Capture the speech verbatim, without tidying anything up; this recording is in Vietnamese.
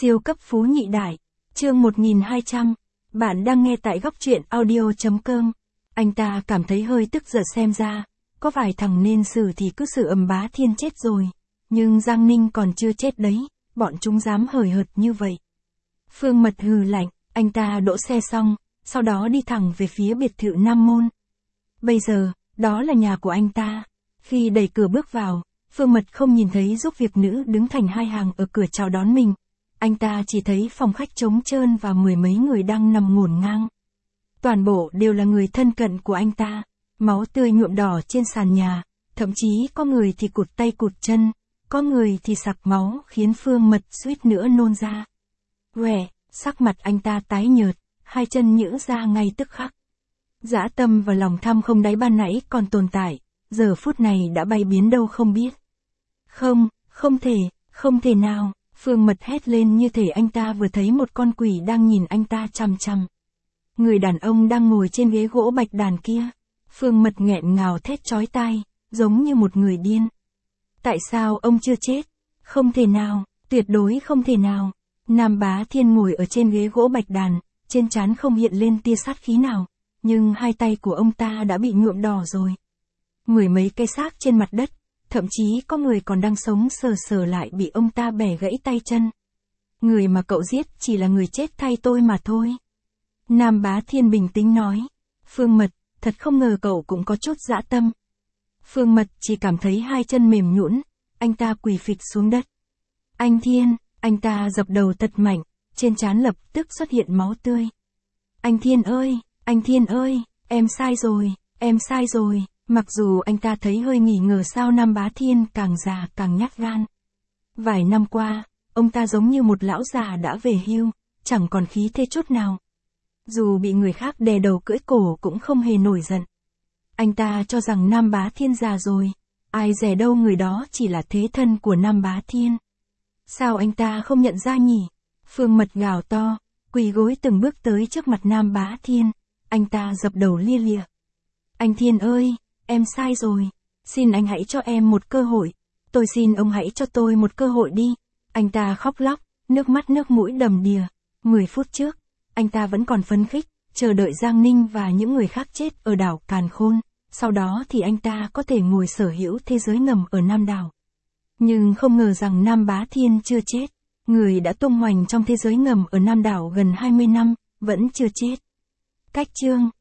Siêu cấp phú nhị đại, chương một nghìn hai trăm, bạn đang nghe tại góc truyện audio.com. Anh ta cảm thấy hơi tức giận, xem ra, có vài thằng nên xử thì cứ xử, ầm Bá Thiên chết rồi, nhưng Giang Ninh còn chưa chết đấy, bọn chúng dám hời hợt như vậy. Phương Mật hừ lạnh, anh ta đỗ xe xong, sau đó đi thẳng về phía biệt thự Nam Môn. Bây giờ, đó là nhà của anh ta. Khi đẩy cửa bước vào, Phương Mật không nhìn thấy giúp việc nữ đứng thành hai hàng ở cửa chào đón mình. Anh ta chỉ thấy phòng khách trống trơn và mười mấy người đang nằm ngổn ngang. Toàn bộ đều là người thân cận của anh ta, máu tươi nhuộm đỏ trên sàn nhà, thậm chí có người thì cụt tay cụt chân, có người thì sặc máu khiến Phương Mật suýt nữa nôn ra. Quẻ, sắc mặt anh ta tái nhợt, hai chân nhũn ra ngay tức khắc. Dã tâm và lòng tham không đáy ban nãy còn tồn tại, giờ phút này đã bay biến đâu không biết. Không, không thể, không thể nào. Phương Mật hét lên như thể anh ta vừa thấy một con quỷ đang nhìn anh ta chằm chằm. Người đàn ông đang ngồi trên ghế gỗ bạch đàn kia. Phương Mật nghẹn ngào thét chói tai, giống như một người điên. Tại sao ông chưa chết? Không thể nào, tuyệt đối không thể nào. Nam Bá Thiên ngồi ở trên ghế gỗ bạch đàn, trên trán không hiện lên tia sát khí nào, nhưng hai tay của ông ta đã bị nhuộm đỏ rồi. Mười mấy cây xác trên mặt đất, thậm chí có người còn đang sống sờ sờ lại bị ông ta bẻ gãy tay chân. Người mà cậu giết chỉ là người chết thay tôi mà thôi. Nam Bá Thiên bình tĩnh nói. Phương Mật, thật không ngờ cậu cũng có chút dã tâm. Phương Mật chỉ cảm thấy hai chân mềm nhũn, anh ta quỳ phịch xuống đất. Anh Thiên, anh ta dập đầu thật mạnh, trên trán lập tức xuất hiện máu tươi. Anh Thiên ơi, anh Thiên ơi, em sai rồi, em sai rồi. Mặc dù anh ta thấy hơi nghi ngờ sao Nam Bá Thiên càng già càng nhát gan. Vài năm qua, ông ta giống như một lão già đã về hưu, chẳng còn khí thế chút nào. Dù bị người khác đè đầu cưỡi cổ cũng không hề nổi giận. Anh ta cho rằng Nam Bá Thiên già rồi, ai dè đâu người đó chỉ là thế thân của Nam Bá Thiên. Sao anh ta không nhận ra nhỉ? Phương Mật gào to, quỳ gối từng bước tới trước mặt Nam Bá Thiên, anh ta dập đầu lia lịa. Anh Thiên ơi! Em sai rồi, xin anh hãy cho em một cơ hội, tôi xin ông hãy cho tôi một cơ hội đi. Anh ta khóc lóc, nước mắt nước mũi đầm đìa. Mười phút trước, anh ta vẫn còn phấn khích, chờ đợi Giang Ninh và những người khác chết ở đảo Càn Khôn, sau đó thì anh ta có thể ngồi sở hữu thế giới ngầm ở Nam đảo. Nhưng không ngờ rằng Nam Bá Thiên chưa chết, người đã tung hoành trong thế giới ngầm ở Nam đảo gần hai mươi năm, vẫn chưa chết. Cách chương